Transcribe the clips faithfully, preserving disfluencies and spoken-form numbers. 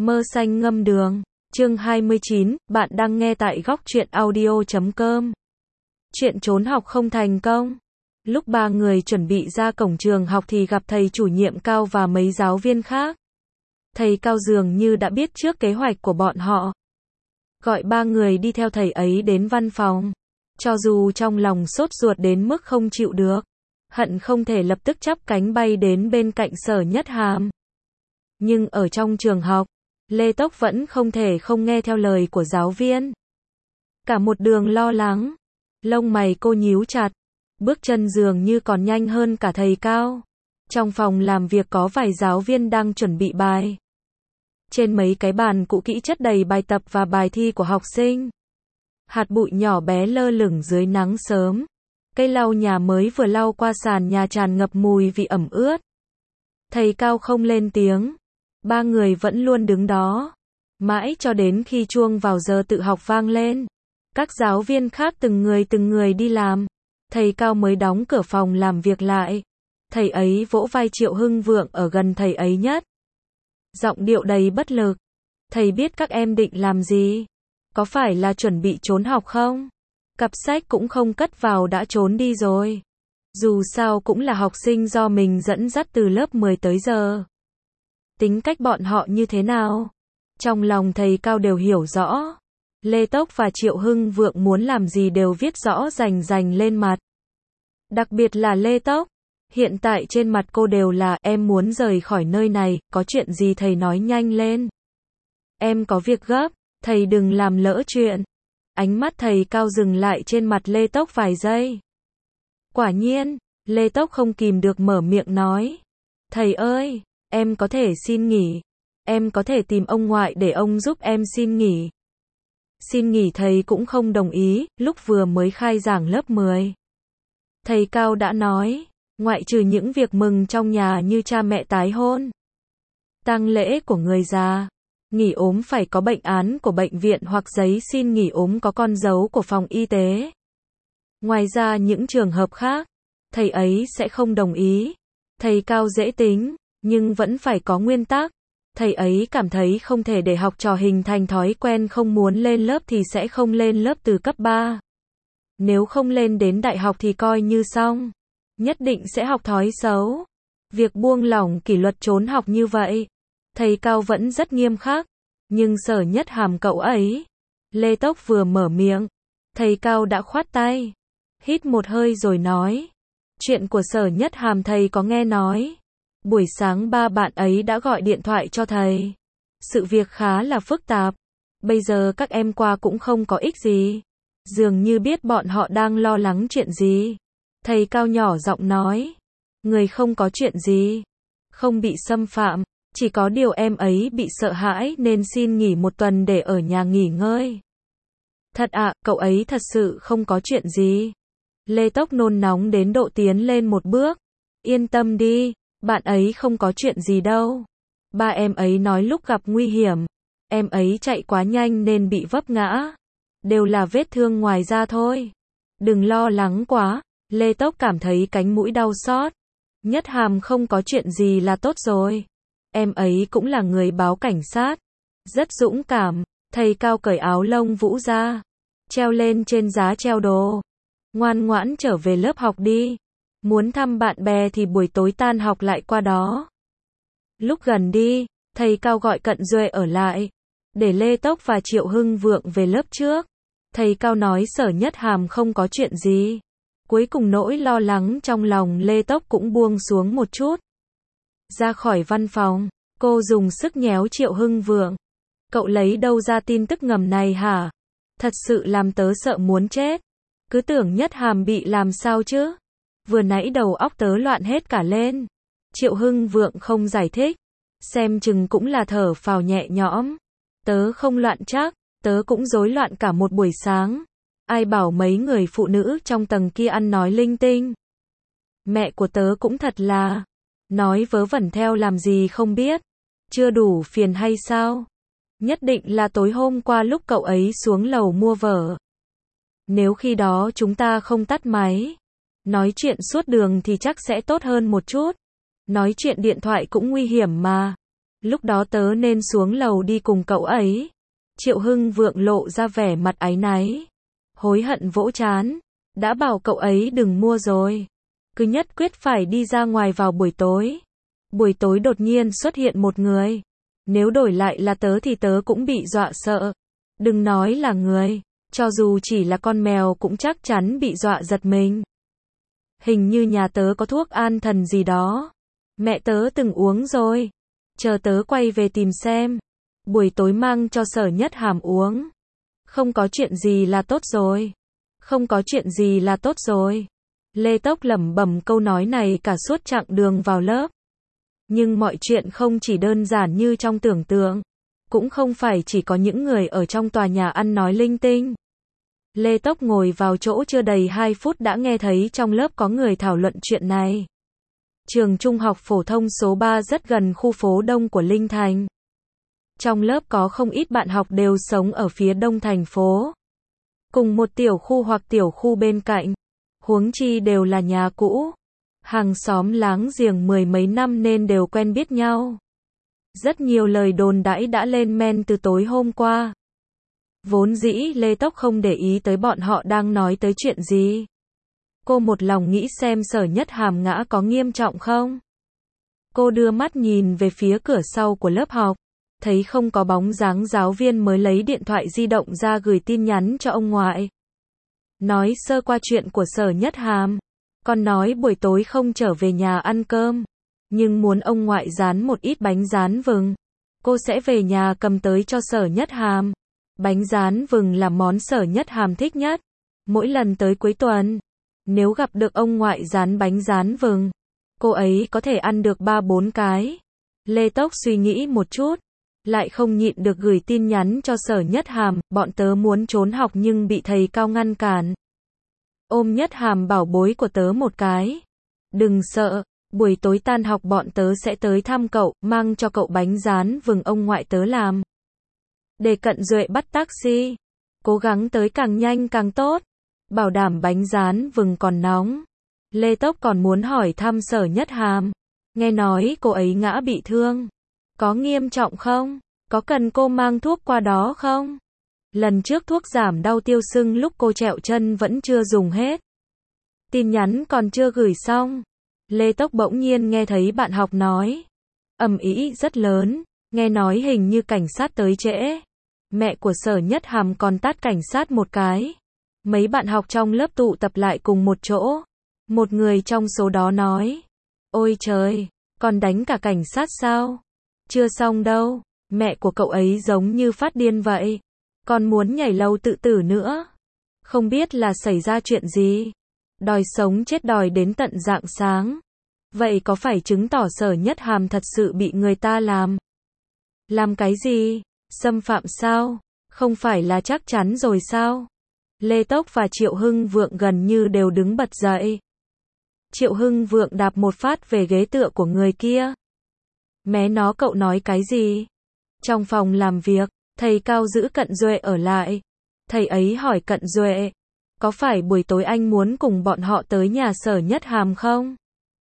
Mơ xanh ngâm đường. Chương hai mươi chín, bạn đang nghe tại góc truyện audio chấm com. Chuyện trốn học không thành công. Lúc ba người chuẩn bị ra cổng trường học thì gặp thầy chủ nhiệm Cao và mấy giáo viên khác. Thầy Cao dường như đã biết trước kế hoạch của bọn họ. Gọi ba người đi theo thầy ấy đến văn phòng. Cho dù trong lòng sốt ruột đến mức không chịu được, hận không thể lập tức chắp cánh bay đến bên cạnh Sở Nhất Hàm. Nhưng ở trong trường học, Lê Tốc vẫn không thể không nghe theo lời của giáo viên. Cả một đường lo lắng, lông mày cô nhíu chặt, bước chân dường như còn nhanh hơn cả thầy Cao. Trong phòng làm việc có vài giáo viên đang chuẩn bị bài. Trên mấy cái bàn cũ kỹ chất đầy bài tập và bài thi của học sinh. Hạt bụi nhỏ bé lơ lửng dưới nắng sớm. Cây lau nhà mới vừa lau qua sàn nhà tràn ngập mùi vị ẩm ướt. Thầy Cao không lên tiếng. Ba người vẫn luôn đứng đó. Mãi cho đến khi chuông vào giờ tự học vang lên. Các giáo viên khác từng người từng người đi làm. Thầy Cao mới đóng cửa phòng làm việc lại. Thầy ấy vỗ vai Triệu Hưng Vượng ở gần thầy ấy nhất. Giọng điệu đầy bất lực. Thầy biết các em định làm gì? Có phải là chuẩn bị trốn học không? Cặp sách cũng không cất vào đã trốn đi rồi. Dù sao cũng là học sinh do mình dẫn dắt từ lớp mười tới giờ. Tính cách bọn họ như thế nào? Trong lòng thầy Cao đều hiểu rõ. Lê Tốc và Triệu Hưng Vượng muốn làm gì đều viết rõ rành rành lên mặt. Đặc biệt là Lê Tốc. Hiện tại trên mặt cô đều là em muốn rời khỏi nơi này, có chuyện gì thầy nói nhanh lên. Em có việc gấp, thầy đừng làm lỡ chuyện. Ánh mắt thầy Cao dừng lại trên mặt Lê Tốc vài giây. Quả nhiên, Lê Tốc không kìm được mở miệng nói. Thầy ơi, em có thể xin nghỉ. Em có thể tìm ông ngoại để ông giúp em xin nghỉ. Xin nghỉ thầy cũng không đồng ý, lúc vừa mới khai giảng lớp mười. Thầy Cao đã nói, ngoại trừ những việc mừng trong nhà như cha mẹ tái hôn, tang lễ của người già, nghỉ ốm phải có bệnh án của bệnh viện hoặc giấy xin nghỉ ốm có con dấu của phòng y tế. Ngoài ra những trường hợp khác, thầy ấy sẽ không đồng ý. Thầy Cao dễ tính, nhưng vẫn phải có nguyên tắc. Thầy ấy cảm thấy không thể để học trò hình thành thói quen không muốn lên lớp thì sẽ không lên lớp từ cấp ba. Nếu không lên đến đại học thì coi như xong. Nhất định sẽ học thói xấu. Việc buông lỏng kỷ luật trốn học như vậy, thầy Cao vẫn rất nghiêm khắc. Nhưng Sở Nhất Hàm cậu ấy. Lê Tốc vừa mở miệng, thầy Cao đã khoát tay. Hít một hơi rồi nói. Chuyện của Sở Nhất Hàm thầy có nghe nói. Buổi sáng ba bạn ấy đã gọi điện thoại cho thầy. Sự việc khá là phức tạp. Bây giờ các em qua cũng không có ích gì. Dường như biết bọn họ đang lo lắng chuyện gì. Thầy Cao nhỏ giọng nói. Người không có chuyện gì. Không bị xâm phạm. Chỉ có điều em ấy bị sợ hãi nên xin nghỉ một tuần để ở nhà nghỉ ngơi. Thật ạ, à, cậu ấy thật sự không có chuyện gì. Lê Tốc nôn nóng đến độ tiến lên một bước. Yên tâm đi, bạn ấy không có chuyện gì đâu. Ba em ấy nói lúc gặp nguy hiểm, em ấy chạy quá nhanh nên bị vấp ngã. Đều là vết thương ngoài da thôi. Đừng lo lắng quá. Lê Tốc cảm thấy cánh mũi đau xót. Nhất Hàm không có chuyện gì là tốt rồi. Em ấy cũng là người báo cảnh sát. Rất dũng cảm. Thầy Cao cởi áo lông vũ ra. Treo lên trên giá treo đồ. Ngoan ngoãn trở về lớp học đi. Muốn thăm bạn bè thì buổi tối tan học lại qua đó. Lúc gần đi, thầy Cao gọi Cận Duệ ở lại. Để Lê Tốc và Triệu Hưng Vượng về lớp trước. Thầy Cao nói Sở Nhất Hàm không có chuyện gì. Cuối cùng nỗi lo lắng trong lòng Lê Tốc cũng buông xuống một chút. Ra khỏi văn phòng, cô dùng sức nhéo Triệu Hưng Vượng. Cậu lấy đâu ra tin tức ngầm này hả? Thật sự làm tớ sợ muốn chết. Cứ tưởng Nhất Hàm bị làm sao chứ? Vừa nãy đầu óc tớ loạn hết cả lên. Triệu Hưng Vượng không giải thích. Xem chừng cũng là thở phào nhẹ nhõm. Tớ không loạn chắc, tớ cũng rối loạn cả một buổi sáng. Ai bảo mấy người phụ nữ trong tầng kia ăn nói linh tinh. Mẹ của tớ cũng thật là. Nói vớ vẩn theo làm gì không biết. Chưa đủ phiền hay sao? Nhất định là tối hôm qua lúc cậu ấy xuống lầu mua vở. Nếu khi đó chúng ta không tắt máy. Nói chuyện suốt đường thì chắc sẽ tốt hơn một chút. Nói chuyện điện thoại cũng nguy hiểm mà. Lúc đó tớ nên xuống lầu đi cùng cậu ấy. Triệu Hưng Vượng lộ ra vẻ mặt áy náy. Hối hận vỗ trán. Đã bảo cậu ấy đừng mua rồi. Cứ nhất quyết phải đi ra ngoài vào buổi tối. Buổi tối đột nhiên xuất hiện một người. Nếu đổi lại là tớ thì tớ cũng bị dọa sợ. Đừng nói là người. Cho dù chỉ là con mèo cũng chắc chắn bị dọa giật mình. Hình như nhà tớ có thuốc an thần gì đó. Mẹ tớ từng uống rồi. Chờ tớ quay về tìm xem. Buổi tối mang cho Sở Nhất Hàm uống. Không có chuyện gì là tốt rồi. Không có chuyện gì là tốt rồi. Lê Tốc lẩm bẩm câu nói này cả suốt chặng đường vào lớp. Nhưng mọi chuyện không chỉ đơn giản như trong tưởng tượng. Cũng không phải chỉ có những người ở trong tòa nhà ăn nói linh tinh. Lê Tốc ngồi vào chỗ chưa đầy hai phút đã nghe thấy trong lớp có người thảo luận chuyện này. Trường trung học phổ thông số ba rất gần khu phố đông của Linh Thành. Trong lớp có không ít bạn học đều sống ở phía đông thành phố. Cùng một tiểu khu hoặc tiểu khu bên cạnh. Huống chi đều là nhà cũ. Hàng xóm láng giềng mười mấy năm nên đều quen biết nhau. Rất nhiều lời đồn đãi đã lên men từ tối hôm qua. Vốn dĩ Lê Tốc không để ý tới bọn họ đang nói tới chuyện gì. Cô một lòng nghĩ xem Sở Nhất Hàm ngã có nghiêm trọng không. Cô đưa mắt nhìn về phía cửa sau của lớp học. Thấy không có bóng dáng giáo viên mới lấy điện thoại di động ra gửi tin nhắn cho ông ngoại. Nói sơ qua chuyện của Sở Nhất Hàm. Con nói buổi tối không trở về nhà ăn cơm. Nhưng muốn ông ngoại rán một ít bánh rán vừng. Cô sẽ về nhà cầm tới cho Sở Nhất Hàm. Bánh rán vừng là món Sở Nhất Hàm thích nhất. Mỗi lần tới cuối tuần, nếu gặp được ông ngoại rán bánh rán vừng, cô ấy có thể ăn được ba bốn cái. Lê Tốc suy nghĩ một chút, lại không nhịn được gửi tin nhắn cho Sở Nhất Hàm, bọn tớ muốn trốn học nhưng bị thầy Cao ngăn cản. Ôm Nhất Hàm bảo bối của tớ một cái. Đừng sợ, buổi tối tan học bọn tớ sẽ tới thăm cậu, mang cho cậu bánh rán vừng ông ngoại tớ làm. Để Cận Duệ bắt taxi. Cố gắng tới càng nhanh càng tốt. Bảo đảm bánh rán vừng còn nóng. Lê Tốc còn muốn hỏi thăm Sở Nhất Hàm. Nghe nói cô ấy ngã bị thương. Có nghiêm trọng không? Có cần cô mang thuốc qua đó không? Lần trước thuốc giảm đau tiêu sưng lúc cô trẹo chân vẫn chưa dùng hết. Tin nhắn còn chưa gửi xong. Lê Tốc bỗng nhiên nghe thấy bạn học nói. Ầm ĩ rất lớn. Nghe nói hình như cảnh sát tới trễ. Mẹ của Sở Nhất Hàm còn tát cảnh sát một cái. Mấy bạn học trong lớp tụ tập lại cùng một chỗ. Một người trong số đó nói. Ôi trời, còn đánh cả cảnh sát sao? Chưa xong đâu, mẹ của cậu ấy giống như phát điên vậy. Còn muốn nhảy lầu tự tử nữa. Không biết là xảy ra chuyện gì. Đòi sống chết đòi đến tận rạng sáng. Vậy có phải chứng tỏ Sở Nhất Hàm thật sự bị người ta làm? Làm cái gì? Xâm phạm sao? Không phải là chắc chắn rồi sao? Lê Tốc và Triệu Hưng Vượng gần như đều đứng bật dậy. Triệu Hưng Vượng đạp một phát về ghế tựa của người kia. Mé nó cậu nói cái gì? Trong phòng làm việc, thầy Cao giữ Cận Duệ ở lại. Thầy ấy hỏi Cận Duệ, có phải buổi tối anh muốn cùng bọn họ tới nhà Sở Nhất Hàm không?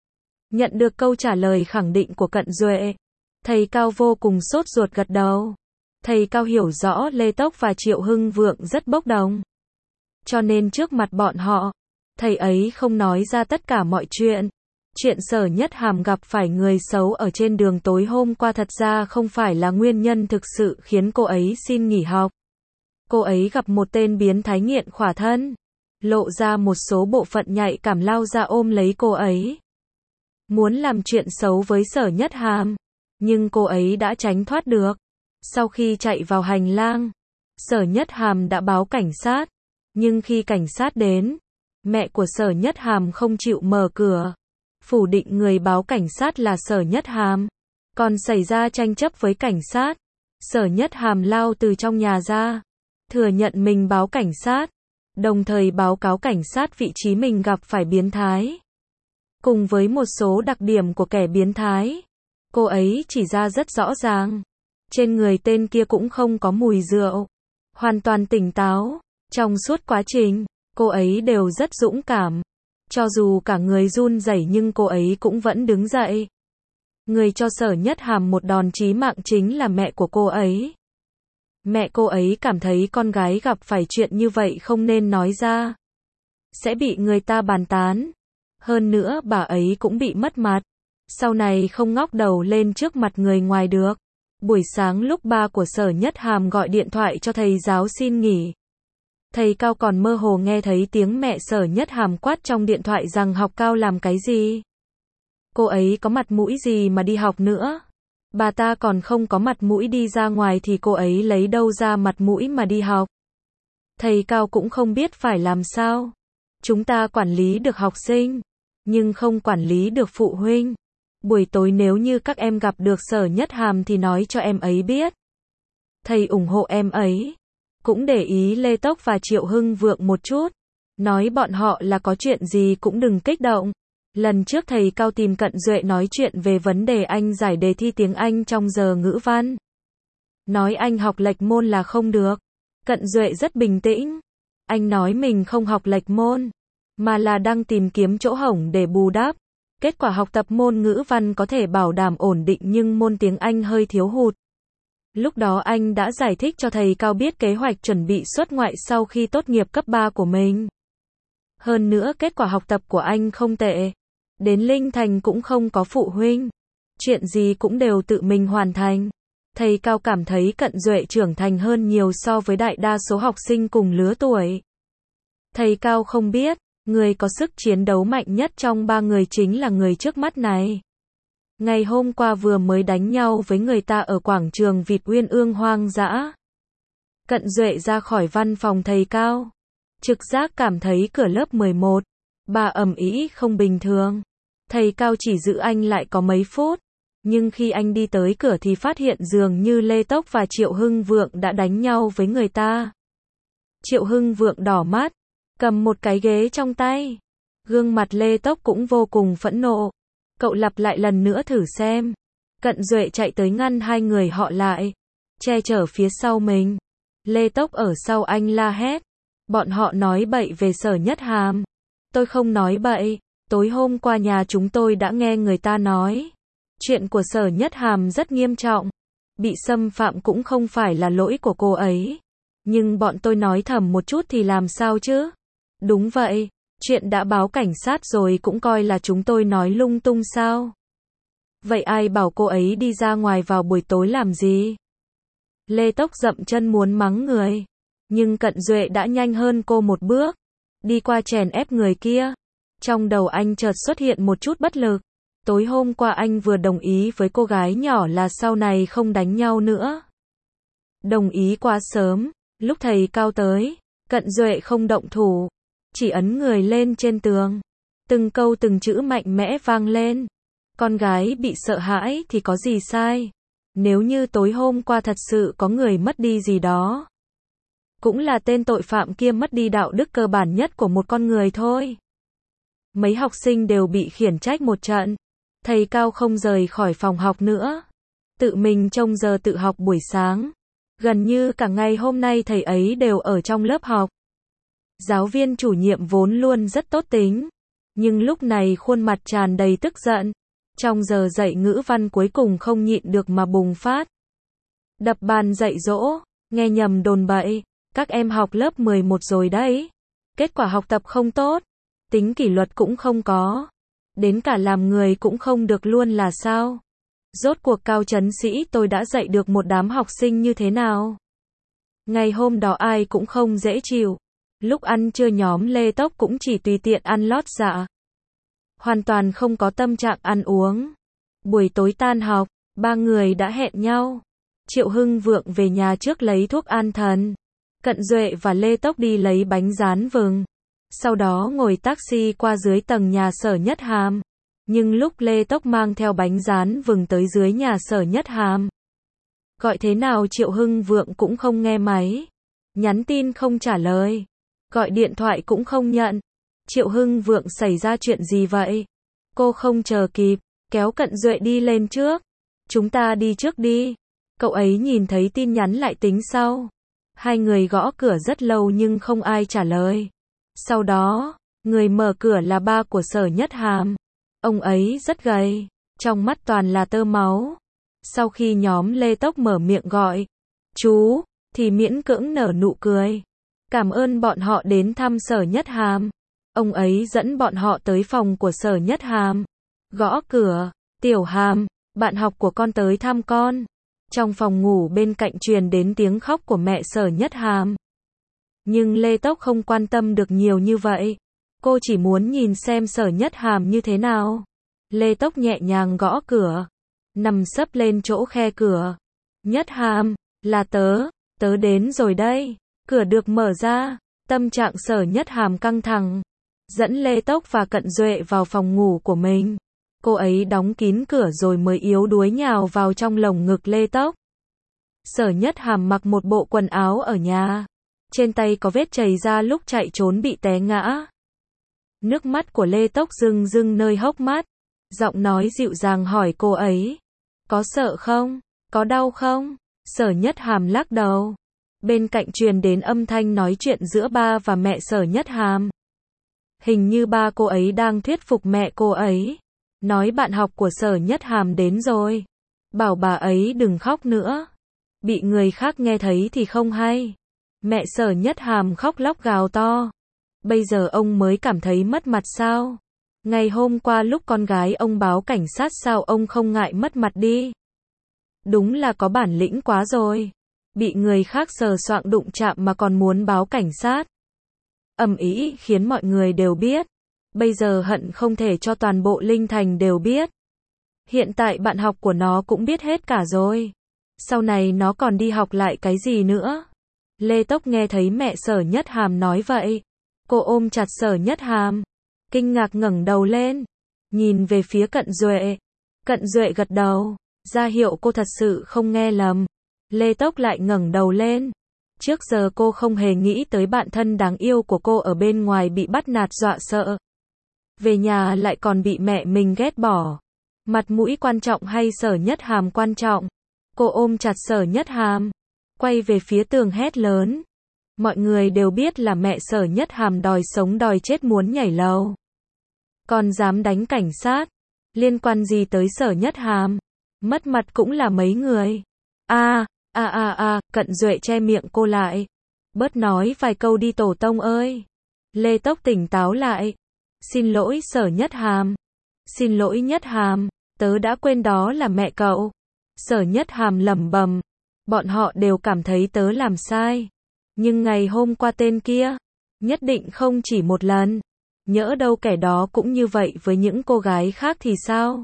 Nhận được câu trả lời khẳng định của Cận Duệ, thầy Cao vô cùng sốt ruột gật đầu. Thầy Cao hiểu rõ Lê Tốc và Triệu Hưng Vượng rất bốc đồng. Cho nên trước mặt bọn họ, thầy ấy không nói ra tất cả mọi chuyện. Chuyện Sở Nhất Hàm gặp phải người xấu ở trên đường tối hôm qua thật ra không phải là nguyên nhân thực sự khiến cô ấy xin nghỉ học. Cô ấy gặp một tên biến thái nghiện khỏa thân. Lộ ra một số bộ phận nhạy cảm lao ra ôm lấy cô ấy. Muốn làm chuyện xấu với Sở Nhất Hàm. Nhưng cô ấy đã tránh thoát được. Sau khi chạy vào hành lang, Sở Nhất Hàm đã báo cảnh sát. Nhưng khi cảnh sát đến, mẹ của Sở Nhất Hàm không chịu mở cửa. Phủ định người báo cảnh sát là Sở Nhất Hàm. Còn xảy ra tranh chấp với cảnh sát. Sở Nhất Hàm lao từ trong nhà ra. Thừa nhận mình báo cảnh sát. Đồng thời báo cáo cảnh sát vị trí mình gặp phải biến thái. Cùng với một số đặc điểm của kẻ biến thái. Cô ấy chỉ ra rất rõ ràng. Trên người tên kia cũng không có mùi rượu. Hoàn toàn tỉnh táo. Trong suốt quá trình, cô ấy đều rất dũng cảm. Cho dù cả người run rẩy nhưng cô ấy cũng vẫn đứng dậy. Người cho Sở Nhất Hàm một đòn chí mạng chính là mẹ của cô ấy. Mẹ cô ấy cảm thấy con gái gặp phải chuyện như vậy không nên nói ra, sẽ bị người ta bàn tán. Hơn nữa bà ấy cũng bị mất mặt, sau này không ngóc đầu lên trước mặt người ngoài được. Buổi sáng lúc ba của Sở Nhất Hàm gọi điện thoại cho thầy giáo xin nghỉ, thầy Cao còn mơ hồ nghe thấy tiếng mẹ Sở Nhất Hàm quát trong điện thoại rằng học cao làm cái gì? Cô ấy có mặt mũi gì mà đi học nữa? Bà ta còn không có mặt mũi đi ra ngoài thì cô ấy lấy đâu ra mặt mũi mà đi học? Thầy Cao cũng không biết phải làm sao. Chúng ta quản lý được học sinh, nhưng không quản lý được phụ huynh. Buổi tối nếu như các em gặp được Sở Nhất Hàm thì nói cho em ấy biết. Thầy ủng hộ em ấy. Cũng để ý Lê Tốc và Triệu Hưng Vượng một chút. Nói bọn họ là có chuyện gì cũng đừng kích động. Lần trước thầy Cao tìm Cận Duệ nói chuyện về vấn đề anh giải đề thi tiếng Anh trong giờ ngữ văn. Nói anh học lệch môn là không được. Cận Duệ rất bình tĩnh. Anh nói mình không học lệch môn, mà là đang tìm kiếm chỗ hổng để bù đắp. Kết quả học tập môn ngữ văn có thể bảo đảm ổn định nhưng môn tiếng Anh hơi thiếu hụt. Lúc đó anh đã giải thích cho thầy Cao biết kế hoạch chuẩn bị xuất ngoại sau khi tốt nghiệp cấp ba của mình. Hơn nữa kết quả học tập của anh không tệ. Đến Linh Thành cũng không có phụ huynh. Chuyện gì cũng đều tự mình hoàn thành. Thầy Cao cảm thấy Cận Duệ trưởng thành hơn nhiều so với đại đa số học sinh cùng lứa tuổi. Thầy Cao không biết, người có sức chiến đấu mạnh nhất trong ba người chính là người trước mắt này. Ngày hôm qua vừa mới đánh nhau với người ta ở quảng trường vịt Uyên Ương hoang dã. Cận Duệ ra khỏi văn phòng thầy Cao. Trực giác cảm thấy cửa lớp mười một, bà ầm ĩ không bình thường. Thầy Cao chỉ giữ anh lại có mấy phút. Nhưng khi anh đi tới cửa thì phát hiện dường như Lê Tốc và Triệu Hưng Vượng đã đánh nhau với người ta. Triệu Hưng Vượng đỏ mắt, cầm một cái ghế trong tay. Gương mặt Lê Tốc cũng vô cùng phẫn nộ. Cậu lặp lại lần nữa thử xem. Cận Duệ chạy tới ngăn hai người họ lại, che chở phía sau mình. Lê Tốc ở sau anh la hét. Bọn họ nói bậy về Sở Nhất Hàm. Tôi không nói bậy. Tối hôm qua nhà chúng tôi đã nghe người ta nói. Chuyện của Sở Nhất Hàm rất nghiêm trọng. Bị xâm phạm cũng không phải là lỗi của cô ấy. Nhưng bọn tôi nói thầm một chút thì làm sao chứ? Đúng vậy. Chuyện đã báo cảnh sát rồi cũng coi là chúng tôi nói lung tung sao? Vậy ai bảo cô ấy đi ra ngoài vào buổi tối làm gì? Lê Tốc dậm chân muốn mắng người. Nhưng Cận Duệ đã nhanh hơn cô một bước. Đi qua chèn ép người kia. Trong đầu anh chợt xuất hiện một chút bất lực. Tối hôm qua anh vừa đồng ý với cô gái nhỏ là sau này không đánh nhau nữa. Đồng ý quá sớm. Lúc thầy Cao tới, Cận Duệ không động thủ. Chỉ ấn người lên trên tường. Từng câu từng chữ mạnh mẽ vang lên. Con gái bị sợ hãi thì có gì sai? Nếu như tối hôm qua thật sự có người mất đi gì đó, cũng là tên tội phạm kia mất đi đạo đức cơ bản nhất của một con người thôi. Mấy học sinh đều bị khiển trách một trận. Thầy Cao không rời khỏi phòng học nữa. Tự mình trông giờ tự học buổi sáng. Gần như cả ngày hôm nay thầy ấy đều ở trong lớp học. Giáo viên chủ nhiệm vốn luôn rất tốt tính. Nhưng lúc này khuôn mặt tràn đầy tức giận. Trong giờ dạy ngữ văn cuối cùng không nhịn được mà bùng phát. Đập bàn dạy dỗ, nghe nhầm đồn bậy. Các em học lớp mười một rồi đấy. Kết quả học tập không tốt. Tính kỷ luật cũng không có. Đến cả làm người cũng không được luôn là sao? Rốt cuộc Cao Trấn Sĩ tôi đã dạy được một đám học sinh như thế nào? Ngày hôm đó ai cũng không dễ chịu. Lúc ăn trưa nhóm Lê Tốc cũng chỉ tùy tiện ăn lót dạ. Hoàn toàn không có tâm trạng ăn uống. Buổi tối tan học, ba người đã hẹn nhau. Triệu Hưng Vượng về nhà trước lấy thuốc an thần. Cận Duệ và Lê Tốc đi lấy bánh rán vừng. Sau đó ngồi taxi qua dưới tầng nhà Sở Nhất Hàm. Nhưng lúc Lê Tốc mang theo bánh rán vừng tới dưới nhà Sở Nhất Hàm, gọi thế nào Triệu Hưng Vượng cũng không nghe máy. Nhắn tin không trả lời. Gọi điện thoại cũng không nhận. Triệu Hưng Vượng xảy ra chuyện gì vậy? Cô không chờ kịp, kéo Cận Duệ đi lên trước. Chúng ta đi trước đi. Cậu ấy nhìn thấy tin nhắn lại tính sau. Hai người gõ cửa rất lâu nhưng không ai trả lời. Sau đó, người mở cửa là ba của Sở Nhất Hàm. Ông ấy rất gầy, trong mắt toàn là tơ máu. Sau khi nhóm Lê Tốc mở miệng gọi, chú, thì miễn cưỡng nở nụ cười. Cảm ơn bọn họ đến thăm Sở Nhất Hàm. Ông ấy dẫn bọn họ tới phòng của Sở Nhất Hàm. Gõ cửa, Tiểu Hàm, bạn học của con tới thăm con. Trong phòng ngủ bên cạnh truyền đến tiếng khóc của mẹ Sở Nhất Hàm. Nhưng Lê Tốc không quan tâm được nhiều như vậy. Cô chỉ muốn nhìn xem Sở Nhất Hàm như thế nào. Lê Tốc nhẹ nhàng gõ cửa. Nằm sấp lên chỗ khe cửa. Nhất Hàm, là tớ, tớ đến rồi đây. Cửa được mở ra. Tâm trạng Sở Nhất Hàm căng thẳng. Dẫn Lê Tốc và Cận Duệ vào phòng ngủ của mình. Cô ấy đóng kín cửa rồi mới yếu đuối nhào vào trong lồng ngực Lê Tốc. Sở Nhất Hàm mặc một bộ quần áo ở nhà. Trên tay có vết chảy ra lúc chạy trốn bị té ngã. Nước mắt của Lê Tốc rưng rưng nơi hốc mắt. Giọng nói dịu dàng hỏi cô ấy. Có sợ không? Có đau không? Sở Nhất Hàm lắc đầu. Bên cạnh truyền đến âm thanh nói chuyện giữa ba và mẹ Sở Nhất Hàm. Hình như ba cô ấy đang thuyết phục mẹ cô ấy. Nói bạn học của Sở Nhất Hàm đến rồi. Bảo bà ấy đừng khóc nữa. Bị người khác nghe thấy thì không hay. Mẹ Sở Nhất Hàm khóc lóc gào to. Bây giờ ông mới cảm thấy mất mặt sao? Ngày hôm qua lúc con gái ông báo cảnh sát sao ông không ngại mất mặt đi? Đúng là có bản lĩnh quá rồi. Bị người khác sờ soạng đụng chạm mà còn muốn báo cảnh sát. Ầm ĩ khiến mọi người đều biết. Bây giờ hận không thể cho toàn bộ Linh Thành đều biết. Hiện tại bạn học của nó cũng biết hết cả rồi. Sau này nó còn đi học lại cái gì nữa? Lê Tốc nghe thấy mẹ Sở Nhất Hàm nói vậy. Cô ôm chặt Sở Nhất Hàm. Kinh ngạc ngẩng đầu lên. Nhìn về phía Cận Duệ. Cận Duệ gật đầu. Ra hiệu cô thật sự không nghe lầm. Lê Tốc lại ngẩng đầu lên. Trước giờ cô không hề nghĩ tới bạn thân đáng yêu của cô ở bên ngoài bị bắt nạt dọa sợ. Về nhà lại còn bị mẹ mình ghét bỏ. Mặt mũi quan trọng hay Sở Nhất Hàm quan trọng? Cô ôm chặt Sở Nhất Hàm. Quay về phía tường hét lớn. Mọi người đều biết là mẹ Sở Nhất Hàm đòi sống đòi chết muốn nhảy lầu. Còn dám đánh cảnh sát. Liên quan gì tới Sở Nhất Hàm? Mất mặt cũng là mấy người. A, a a a, Cận Duệ che miệng cô lại. Bớt nói vài câu đi tổ tông ơi. Lê Tốc tỉnh táo lại. Xin lỗi Sở Nhất Hàm. Xin lỗi Nhất Hàm, tớ đã quên đó là mẹ cậu. Sở Nhất Hàm lẩm bẩm. Bọn họ đều cảm thấy tớ làm sai. Nhưng ngày hôm qua tên kia, nhất định không chỉ một lần. Nhỡ đâu kẻ đó cũng như vậy với những cô gái khác thì sao?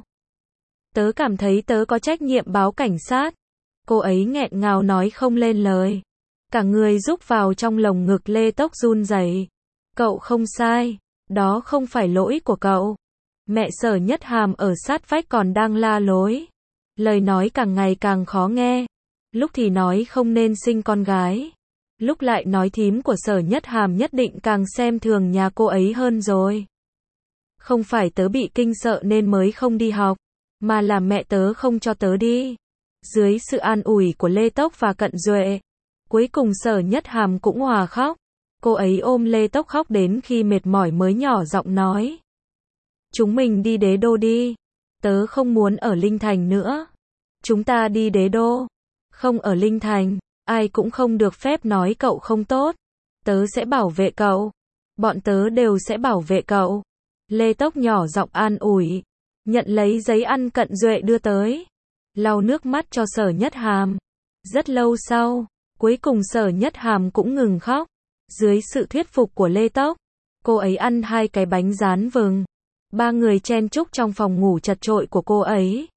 Tớ cảm thấy tớ có trách nhiệm báo cảnh sát. Cô ấy nghẹn ngào nói không lên lời. Cả người rúc vào trong lồng ngực Lê Tốc run rẩy. Cậu không sai. Đó không phải lỗi của cậu. Mẹ Sở Nhất Hàm ở sát vách còn đang la lối. Lời nói càng ngày càng khó nghe. Lúc thì nói không nên sinh con gái. Lúc lại nói thím của Sở Nhất Hàm nhất định càng xem thường nhà cô ấy hơn rồi. Không phải tớ bị kinh sợ nên mới không đi học. Mà là mẹ tớ không cho tớ đi. Dưới sự an ủi của Lê Tốc và Cận Duệ. Cuối cùng Sở Nhất Hàm cũng hòa khóc. Cô ấy ôm Lê Tốc khóc đến khi mệt mỏi mới nhỏ giọng nói. Chúng mình đi Đế Đô đi. Tớ không muốn ở Linh Thành nữa. Chúng ta đi Đế Đô. Không ở Linh Thành. Ai cũng không được phép nói cậu không tốt. Tớ sẽ bảo vệ cậu. Bọn tớ đều sẽ bảo vệ cậu. Lê Tốc nhỏ giọng an ủi. Nhận lấy giấy ăn Cận Duệ đưa tới. Lau nước mắt cho Sở Nhất Hàm. Rất lâu sau, cuối cùng Sở Nhất Hàm cũng ngừng khóc. Dưới sự thuyết phục của Lê Tốc, cô ấy ăn hai cái bánh rán vừng. Ba người chen chúc trong phòng ngủ chật chội của cô ấy.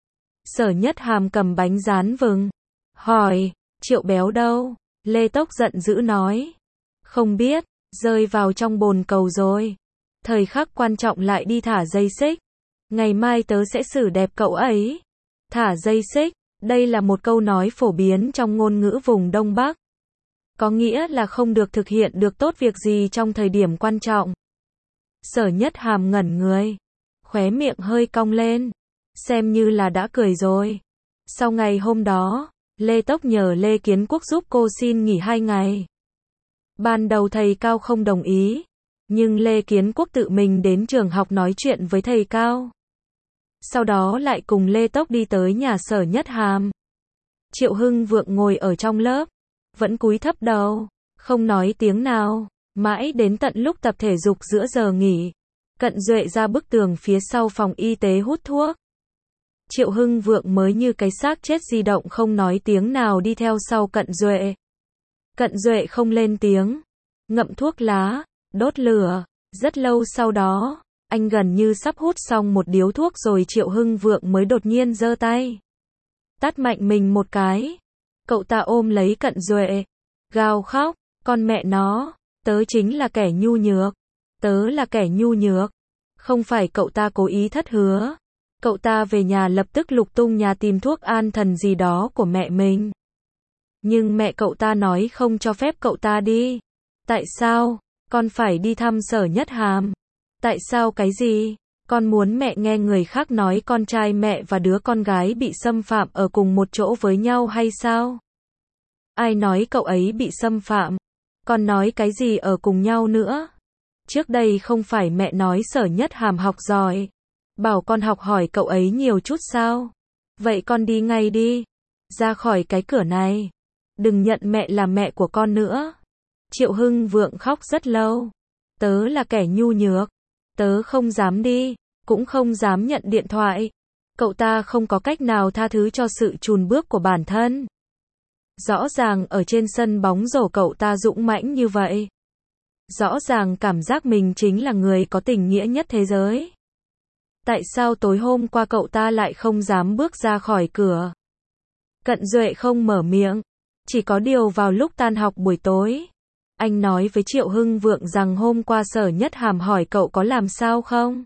Sở Nhất Hàm cầm bánh rán vừng. Hỏi, Triệu Béo đâu? Lê Tốc giận dữ nói. Không biết, rơi vào trong bồn cầu rồi. Thời khắc quan trọng lại đi thả dây xích. Ngày mai tớ sẽ xử đẹp cậu ấy. Thả dây xích, đây là một câu nói phổ biến trong ngôn ngữ vùng Đông Bắc. Có nghĩa là không được thực hiện được tốt việc gì trong thời điểm quan trọng. Sở Nhất Hàm ngẩn người. Khóe miệng hơi cong lên. Xem như là đã cười rồi. Sau ngày hôm đó, Lê Tốc nhờ Lê Kiến Quốc giúp cô xin nghỉ hai ngày. Ban đầu thầy Cao không đồng ý. Nhưng Lê Kiến Quốc tự mình đến trường học nói chuyện với thầy Cao. sau đó lại cùng Lê Tốc đi tới nhà Sở Nhất Hàm. Triệu Hưng Vượng ngồi ở trong lớp, vẫn cúi thấp đầu, không nói tiếng nào, mãi đến tận lúc tập thể dục giữa giờ nghỉ. Cận Duệ ra bức tường phía sau phòng y tế hút thuốc. Triệu Hưng Vượng mới như cái xác chết di động không nói tiếng nào đi theo sau Cận Duệ. Cận Duệ không lên tiếng, ngậm thuốc lá, đốt lửa. Rất lâu sau đó, anh gần như sắp hút xong một điếu thuốc rồi Triệu Hưng Vượng mới đột nhiên giơ tay. Tát mạnh mình một cái. Cậu ta ôm lấy Cận Duệ, gào khóc, con mẹ nó, tớ chính là kẻ nhu nhược. Tớ là kẻ nhu nhược. Không phải cậu ta cố ý thất hứa. Cậu ta về nhà lập tức lục tung nhà tìm thuốc an thần gì đó của mẹ mình. Nhưng mẹ cậu ta nói không cho phép cậu ta đi. Tại sao? Con phải đi thăm Sở Nhất Hàm. Tại sao cái gì? Con muốn mẹ nghe người khác nói con trai mẹ và đứa con gái bị xâm phạm ở cùng một chỗ với nhau hay sao? Ai nói cậu ấy bị xâm phạm? Con nói cái gì ở cùng nhau nữa? Trước đây không phải mẹ nói Sở Nhất Hàm học giỏi. Bảo con học hỏi cậu ấy nhiều chút sao? Vậy con đi ngay đi. Ra khỏi cái cửa này. Đừng nhận mẹ là mẹ của con nữa. Triệu Hưng Vượng khóc rất lâu. Tớ là kẻ nhu nhược. Tớ không dám đi. Cũng không dám nhận điện thoại. Cậu ta không có cách nào tha thứ cho sự chùn bước của bản thân. Rõ ràng ở trên sân bóng rổ cậu ta dũng mãnh như vậy. Rõ ràng cảm giác mình chính là người có tình nghĩa nhất thế giới. Tại sao tối hôm qua cậu ta lại không dám bước ra khỏi cửa? Cận Duệ không mở miệng. Chỉ có điều vào lúc tan học buổi tối, anh nói với Triệu Hưng Vượng rằng hôm qua Sở Nhất Hàm hỏi cậu có làm sao không?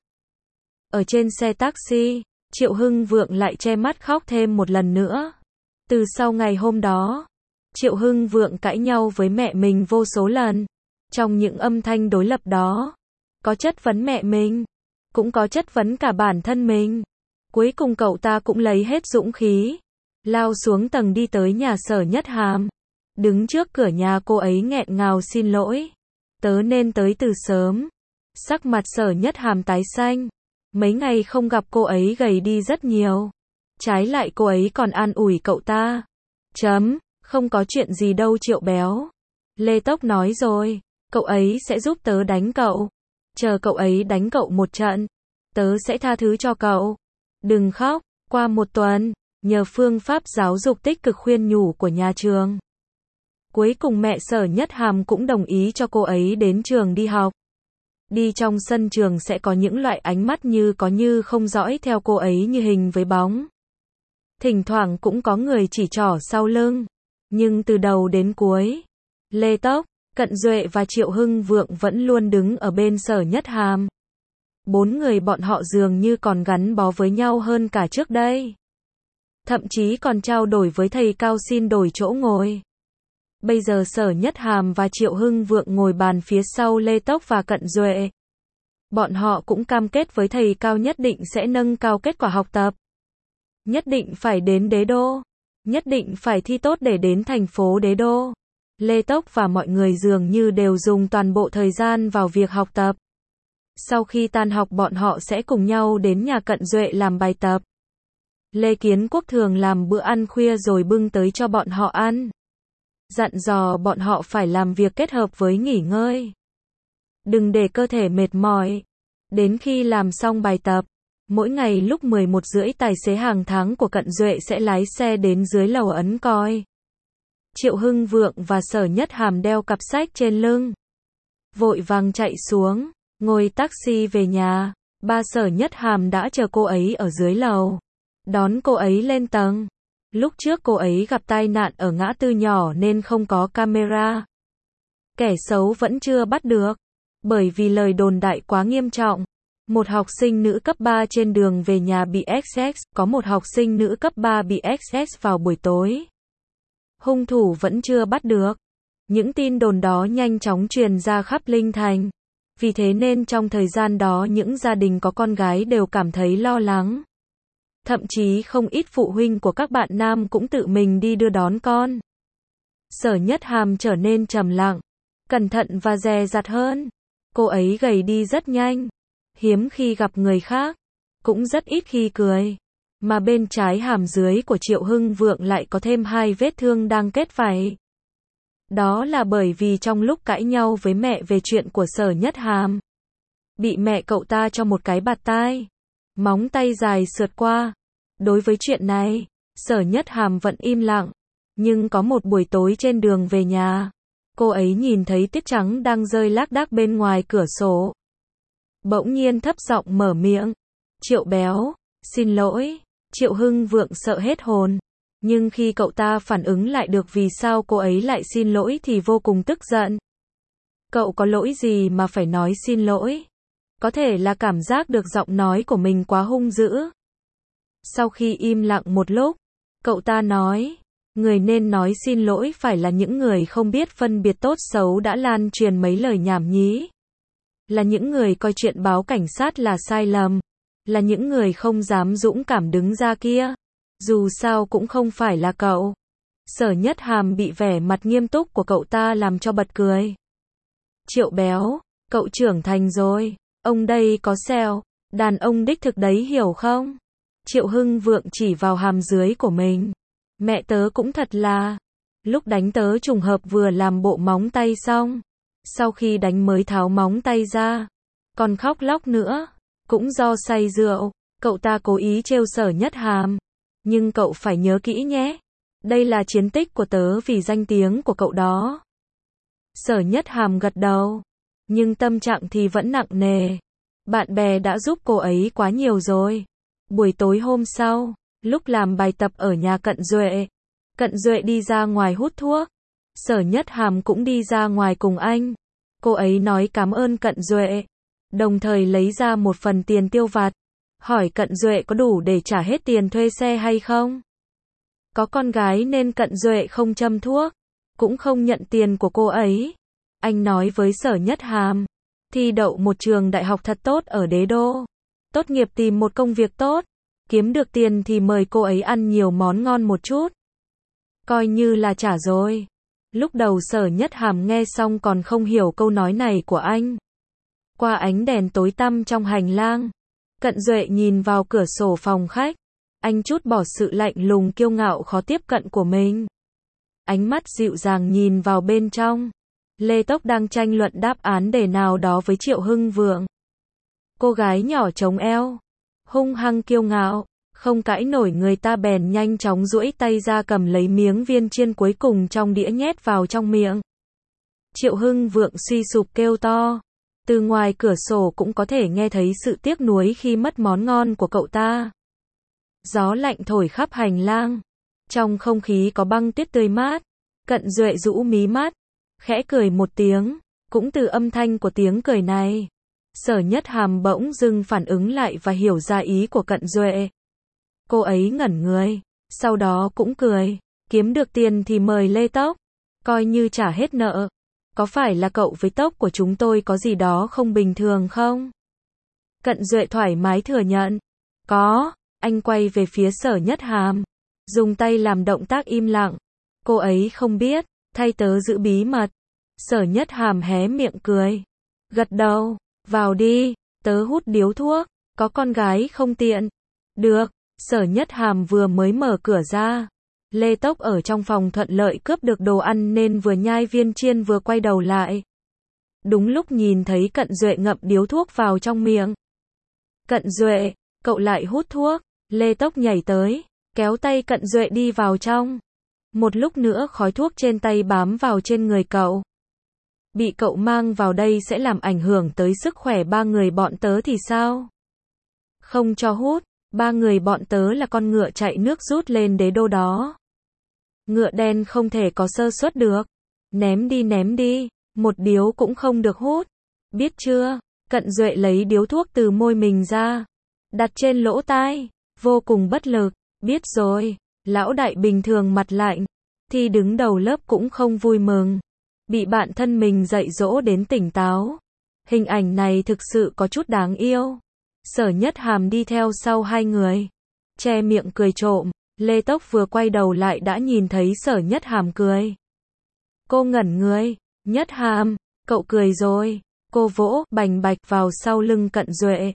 Ở trên xe taxi, Triệu Hưng Vượng lại che mắt khóc thêm một lần nữa. Từ sau ngày hôm đó, Triệu Hưng Vượng cãi nhau với mẹ mình vô số lần. Trong những âm thanh đối lập đó, có chất vấn mẹ mình, cũng có chất vấn cả bản thân mình. Cuối cùng cậu ta cũng lấy hết dũng khí, lao xuống tầng đi tới nhà Sở Nhất Hàm. Đứng trước cửa nhà cô ấy nghẹn ngào xin lỗi. Tớ nên tới từ sớm. Sắc mặt Sở Nhất Hàm tái xanh. Mấy ngày không gặp cô ấy gầy đi rất nhiều. Trái lại cô ấy còn an ủi cậu ta. Chấm, không có chuyện gì đâu Triệu béo. Lê Tốc nói rồi, cậu ấy sẽ giúp tớ đánh cậu. Chờ cậu ấy đánh cậu một trận, tớ sẽ tha thứ cho cậu. Đừng khóc, qua một tuần, nhờ phương pháp giáo dục tích cực khuyên nhủ của nhà trường. Cuối cùng mẹ Sở Nhất Hàm cũng đồng ý cho cô ấy đến trường đi học. Đi trong sân trường sẽ có những loại ánh mắt như có như không dõi theo cô ấy như hình với bóng. Thỉnh thoảng cũng có người chỉ trỏ sau lưng. Nhưng từ đầu đến cuối, Lê Tốc, Cận Duệ và Triệu Hưng Vượng vẫn luôn đứng ở bên Sở Nhất Hàm. Bốn người bọn họ dường như còn gắn bó với nhau hơn cả trước đây. Thậm chí còn trao đổi với thầy cao xin đổi chỗ ngồi. Bây giờ Sở Nhất Hàm và Triệu Hưng Vượng ngồi bàn phía sau Lê Tốc và Cận Duệ. Bọn họ cũng cam kết với thầy cao nhất định sẽ nâng cao kết quả học tập. Nhất định phải đến đế đô. Nhất định phải thi tốt để đến thành phố đế đô. Lê Tốc và mọi người dường như đều dùng toàn bộ thời gian vào việc học tập. Sau khi tan học bọn họ sẽ cùng nhau đến nhà Cận Duệ làm bài tập. Lê Kiến Quốc thường làm bữa ăn khuya rồi bưng tới cho bọn họ ăn. Dặn dò bọn họ phải làm việc kết hợp với nghỉ ngơi. Đừng để cơ thể mệt mỏi. Đến khi làm xong bài tập, mỗi ngày lúc mười một rưỡi tài xế hàng tháng của Cận Duệ sẽ lái xe đến dưới lầu ấn còi. Triệu Hưng Vượng và Sở Nhất Hàm đeo cặp sách trên lưng. Vội vàng chạy xuống, ngồi taxi về nhà. Ba Sở Nhất Hàm đã chờ cô ấy ở dưới lầu. Đón cô ấy lên tầng. Lúc trước cô ấy gặp tai nạn ở ngã tư nhỏ nên không có camera. Kẻ xấu vẫn chưa bắt được. Bởi vì lời đồn đại quá nghiêm trọng. Một học sinh nữ cấp ba trên đường về nhà bị ét ét, có một học sinh nữ cấp ba bị ét ét vào buổi tối. Hung thủ vẫn chưa bắt được. Những tin đồn đó nhanh chóng truyền ra khắp Linh Thành. Vì thế nên trong thời gian đó những gia đình có con gái đều cảm thấy lo lắng. Thậm chí không ít phụ huynh của các bạn nam cũng tự mình đi đưa đón con. Sở Nhất Hàm trở nên trầm lặng, cẩn thận và dè dặt hơn. Cô ấy gầy đi rất nhanh. Hiếm khi gặp người khác. cũng rất ít khi cười. Mà bên trái hàm dưới của Triệu Hưng Vượng lại có thêm hai vết thương đang kết vảy. Đó là bởi vì trong lúc cãi nhau với mẹ về chuyện của Sở Nhất Hàm, bị mẹ cậu ta cho một cái bạt tai, móng tay dài sượt qua. Đối với chuyện này, Sở Nhất Hàm vẫn im lặng. Nhưng có một buổi tối trên đường về nhà, cô ấy nhìn thấy tuyết trắng đang rơi lác đác bên ngoài cửa sổ. Bỗng nhiên thấp giọng mở miệng. Triệu béo, xin lỗi. Triệu Hưng Vượng sợ hết hồn. Nhưng khi cậu ta phản ứng lại được vì sao cô ấy lại xin lỗi thì vô cùng tức giận. Cậu có lỗi gì mà phải nói xin lỗi? Có thể là cảm giác được giọng nói của mình quá hung dữ. Sau khi im lặng một lúc, cậu ta nói, người nên nói xin lỗi phải là những người không biết phân biệt tốt xấu đã lan truyền mấy lời nhảm nhí. Là những người coi chuyện báo cảnh sát là sai lầm. Là những người không dám dũng cảm đứng ra kia. Dù sao cũng không phải là cậu. Sở Nhất Hàm bị vẻ mặt nghiêm túc của cậu ta làm cho bật cười. Triệu béo, cậu trưởng thành rồi. Ông đây có sẹo. Đàn ông đích thực đấy hiểu không? Triệu Hưng Vượng chỉ vào hàm dưới của mình. Mẹ tớ cũng thật là. Lúc đánh tớ trùng hợp vừa làm bộ móng tay xong. Sau khi đánh mới tháo móng tay ra. Còn khóc lóc nữa. Cũng do say rượu. Cậu ta cố ý trêu Sở Nhất Hàm. Nhưng cậu phải nhớ kỹ nhé. Đây là chiến tích của tớ vì danh tiếng của cậu đó. Sở Nhất Hàm gật đầu. Nhưng tâm trạng thì vẫn nặng nề. Bạn bè đã giúp cô ấy quá nhiều rồi. Buổi tối hôm sau, lúc làm bài tập ở nhà Cận Duệ, Cận Duệ đi ra ngoài hút thuốc. Sở Nhất Hàm cũng đi ra ngoài cùng anh. Cô ấy nói cảm ơn Cận Duệ, đồng thời lấy ra một phần tiền tiêu vặt. Hỏi Cận Duệ có đủ để trả hết tiền thuê xe hay không? Có con gái nên Cận Duệ không châm thuốc, cũng không nhận tiền của cô ấy. Anh nói với Sở Nhất Hàm, thi đậu một trường đại học thật tốt ở Đế Đô. Tốt nghiệp tìm một công việc tốt, kiếm được tiền thì mời cô ấy ăn nhiều món ngon một chút. Coi như là trả rồi. Lúc đầu Sở Nhất Hàm nghe xong còn không hiểu câu nói này của anh. Qua ánh đèn tối tăm trong hành lang, Cận Duệ nhìn vào cửa sổ phòng khách. Anh trút bỏ sự lạnh lùng kiêu ngạo khó tiếp cận của mình. Ánh mắt dịu dàng nhìn vào bên trong. Lê Tốc đang tranh luận đáp án đề nào đó với Triệu Hưng Vượng. Cô gái nhỏ chống eo, hung hăng kiêu ngạo, không cãi nổi người ta bèn nhanh chóng duỗi tay ra cầm lấy miếng viên chiên cuối cùng trong đĩa nhét vào trong miệng. Triệu Hưng Vượng suy sụp kêu to. Từ ngoài cửa sổ cũng có thể nghe thấy sự tiếc nuối khi mất món ngon của cậu ta. Gió lạnh thổi khắp hành lang. Trong không khí có băng tuyết tươi mát. Cận Duệ rũ mí mắt, khẽ cười một tiếng. Cũng từ âm thanh của tiếng cười này, Sở Nhất Hàm bỗng dưng phản ứng lại và hiểu ra ý của Cận Duệ. Cô ấy ngẩn người, sau đó cũng cười. Kiếm được tiền thì mời Lê Tốc, coi như trả hết nợ. Có phải là cậu với Tốc của chúng tôi có gì đó không bình thường không? Cận Duệ thoải mái thừa nhận. Có. Anh quay về phía Sở Nhất Hàm, dùng tay làm động tác im lặng. Cô ấy không biết, thay tớ giữ bí mật. Sở Nhất Hàm hé miệng cười, gật đầu. Vào đi, tớ hút điếu thuốc. Có con gái không tiện. Được. Sở Nhất Hàm vừa mới mở cửa ra, Lê Tốc ở trong phòng thuận lợi cướp được đồ ăn nên vừa nhai viên chiên vừa quay đầu lại. Đúng lúc nhìn thấy Cận Duệ ngậm điếu thuốc vào trong miệng. Cận Duệ, cậu lại hút thuốc. Lê Tốc nhảy tới, kéo tay Cận Duệ đi vào trong. Một lúc nữa khói thuốc trên tay bám vào trên người cậu. Bị cậu mang vào đây sẽ làm ảnh hưởng tới sức khỏe ba người bọn tớ thì sao? Không cho hút, ba người bọn tớ là con ngựa chạy nước rút lên Đế Đô đó. Ngựa đen không thể có sơ suất được. Ném đi ném đi, một điếu cũng không được hút. Biết chưa? Cận Duệ lấy điếu thuốc từ môi mình ra, đặt trên lỗ tai, vô cùng bất lực. Biết rồi. Lão đại bình thường mặt lạnh, thì đứng đầu lớp cũng không vui mừng. Bị bạn thân mình dạy dỗ đến tỉnh táo. Hình ảnh này thực sự có chút đáng yêu. Sở Nhất Hàm đi theo sau hai người, che miệng cười trộm. Lê Tốc vừa quay đầu lại đã nhìn thấy Sở Nhất Hàm cười. Cô ngẩn người. Nhất Hàm, cậu cười rồi. Cô vỗ bành bạch vào sau lưng Cận Duệ.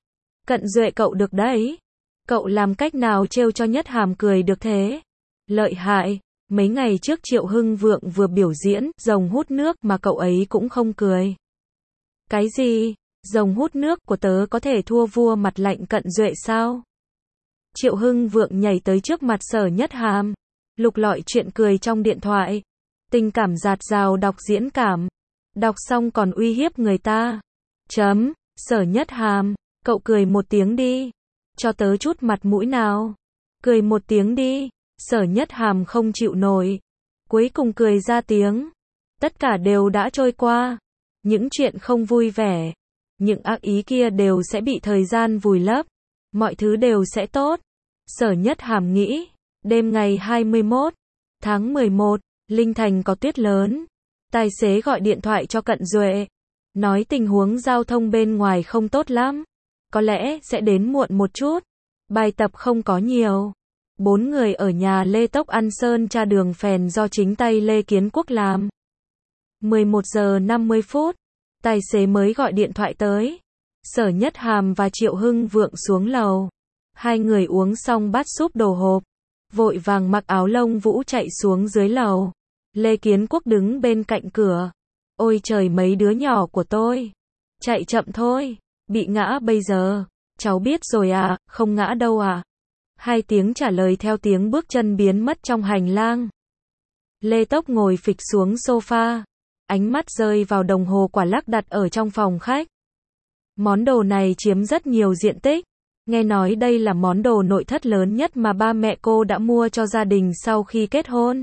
Cận Duệ cậu được đấy. Cậu làm cách nào trêu cho Nhất Hàm cười được thế? Lợi hại, mấy ngày trước Triệu Hưng Vượng vừa biểu diễn rồng hút nước mà cậu ấy cũng không cười. Cái gì? Rồng hút nước của tớ có thể thua vua mặt lạnh Cận Duệ sao? Triệu Hưng Vượng nhảy tới trước mặt Sở Nhất Hàm, lục lọi chuyện cười trong điện thoại. Tình cảm dạt dào đọc diễn cảm. Đọc xong còn uy hiếp người ta. Chấm, Sở Nhất Hàm, cậu cười một tiếng đi. Cho tớ chút mặt mũi nào. Cười một tiếng đi. Sở Nhất Hàm không chịu nổi. Cuối cùng cười ra tiếng. Tất cả đều đã trôi qua. Những chuyện không vui vẻ, những ác ý kia đều sẽ bị thời gian vùi lấp. Mọi thứ đều sẽ tốt. Sở Nhất Hàm nghĩ. Đêm ngày hai mươi mốt tháng mười một, Linh Thành có tuyết lớn. Tài xế gọi điện thoại cho Cận Duệ. Nói tình huống giao thông bên ngoài không tốt lắm. Có lẽ sẽ đến muộn một chút. Bài tập không có nhiều. Bốn người ở nhà Lê Tốc ăn sơn tra đường phèn do chính tay Lê Kiến Quốc làm. mười một giờ năm mươi phút. Tài xế mới gọi điện thoại tới. Sở Nhất Hàm và Triệu Hưng Vượng xuống lầu. Hai người uống xong bát súp đồ hộp. Vội vàng mặc áo lông vũ chạy xuống dưới lầu. Lê Kiến Quốc đứng bên cạnh cửa. Ôi trời mấy đứa nhỏ của tôi. Chạy chậm thôi. Bị ngã bây giờ. Cháu biết rồi à, không ngã đâu à. Hai tiếng trả lời theo tiếng bước chân biến mất trong hành lang. Lê Tốc ngồi phịch xuống sofa. Ánh mắt rơi vào đồng hồ quả lắc đặt ở trong phòng khách. Món đồ này chiếm rất nhiều diện tích. Nghe nói đây là món đồ nội thất lớn nhất mà ba mẹ cô đã mua cho gia đình sau khi kết hôn.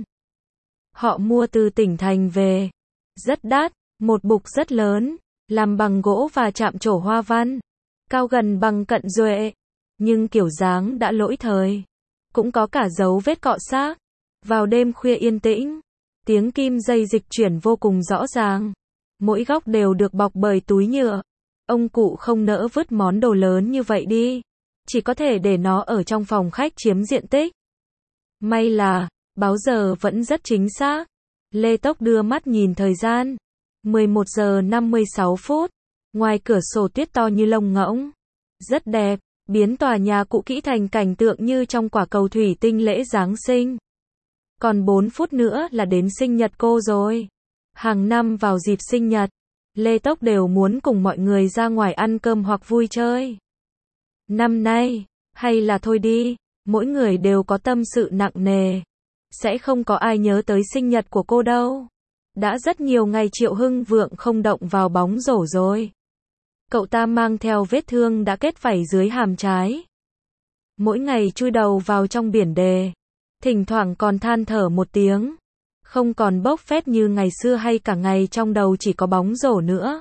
Họ mua từ tỉnh thành về. Rất đắt, một bục rất lớn, làm bằng gỗ và chạm trổ hoa văn. Cao gần bằng Cận Duệ. Nhưng kiểu dáng đã lỗi thời. Cũng có cả dấu vết cọ xát. Vào đêm khuya yên tĩnh, tiếng kim dây dịch chuyển vô cùng rõ ràng. Mỗi góc đều được bọc bởi túi nhựa. Ông cụ không nỡ vứt món đồ lớn như vậy đi. Chỉ có thể để nó ở trong phòng khách chiếm diện tích. May là, báo giờ vẫn rất chính xác. Lê Tốc đưa mắt nhìn thời gian. mười một giờ năm mươi sáu phút. Ngoài cửa sổ tuyết to như lông ngỗng. Rất đẹp, biến tòa nhà cũ kỹ thành cảnh tượng như trong quả cầu thủy tinh lễ Giáng sinh. Còn bốn phút nữa là đến sinh nhật cô rồi. Hàng năm vào dịp sinh nhật, Lê Tốc đều muốn cùng mọi người ra ngoài ăn cơm hoặc vui chơi. Năm nay, hay là thôi đi, mỗi người đều có tâm sự nặng nề. Sẽ không có ai nhớ tới sinh nhật của cô đâu. Đã rất nhiều ngày Triệu Hưng Vượng không động vào bóng rổ rồi. Cậu ta mang theo vết thương đã kết vảy dưới hàm trái. Mỗi ngày chui đầu vào trong biển đề. Thỉnh thoảng còn than thở một tiếng. Không còn bốc phét như ngày xưa hay cả ngày trong đầu chỉ có bóng rổ nữa.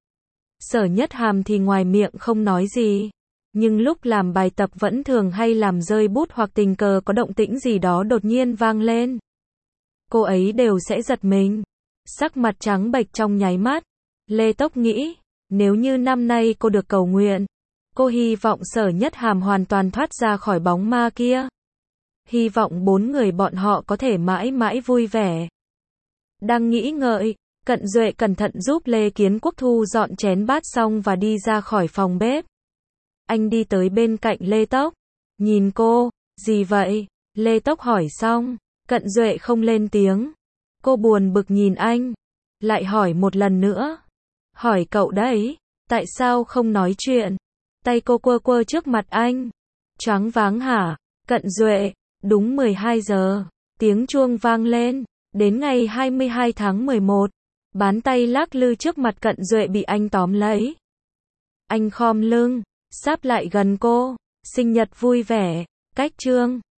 Sở Nhất Hàm thì ngoài miệng không nói gì. Nhưng lúc làm bài tập vẫn thường hay làm rơi bút hoặc tình cờ có động tĩnh gì đó đột nhiên vang lên. Cô ấy đều sẽ giật mình. Sắc mặt trắng bệch trong nháy mắt. Lê Tốc nghĩ, nếu như năm nay cô được cầu nguyện, cô hy vọng Sở Nhất Hàm hoàn toàn thoát ra khỏi bóng ma kia. Hy vọng bốn người bọn họ có thể mãi mãi vui vẻ. Đang nghĩ ngợi, Cận Duệ cẩn thận giúp Lê Kiến Quốc thu dọn chén bát xong và đi ra khỏi phòng bếp. Anh đi tới bên cạnh Lê Tốc. Nhìn cô, gì vậy? Lê Tốc hỏi xong, Cận Duệ không lên tiếng. Cô buồn bực nhìn anh. Lại hỏi một lần nữa. Hỏi cậu đấy, tại sao không nói chuyện? Tay cô quơ quơ trước mặt anh. Choáng váng hả? Cận Duệ, đúng mười hai giờ, tiếng chuông vang lên. Đến ngày hai mươi hai tháng mười một, bán tay lắc lư trước mặt Cận Duệ bị anh tóm lấy. Anh khom lưng, sáp lại gần cô. Sinh nhật vui vẻ, cách chương.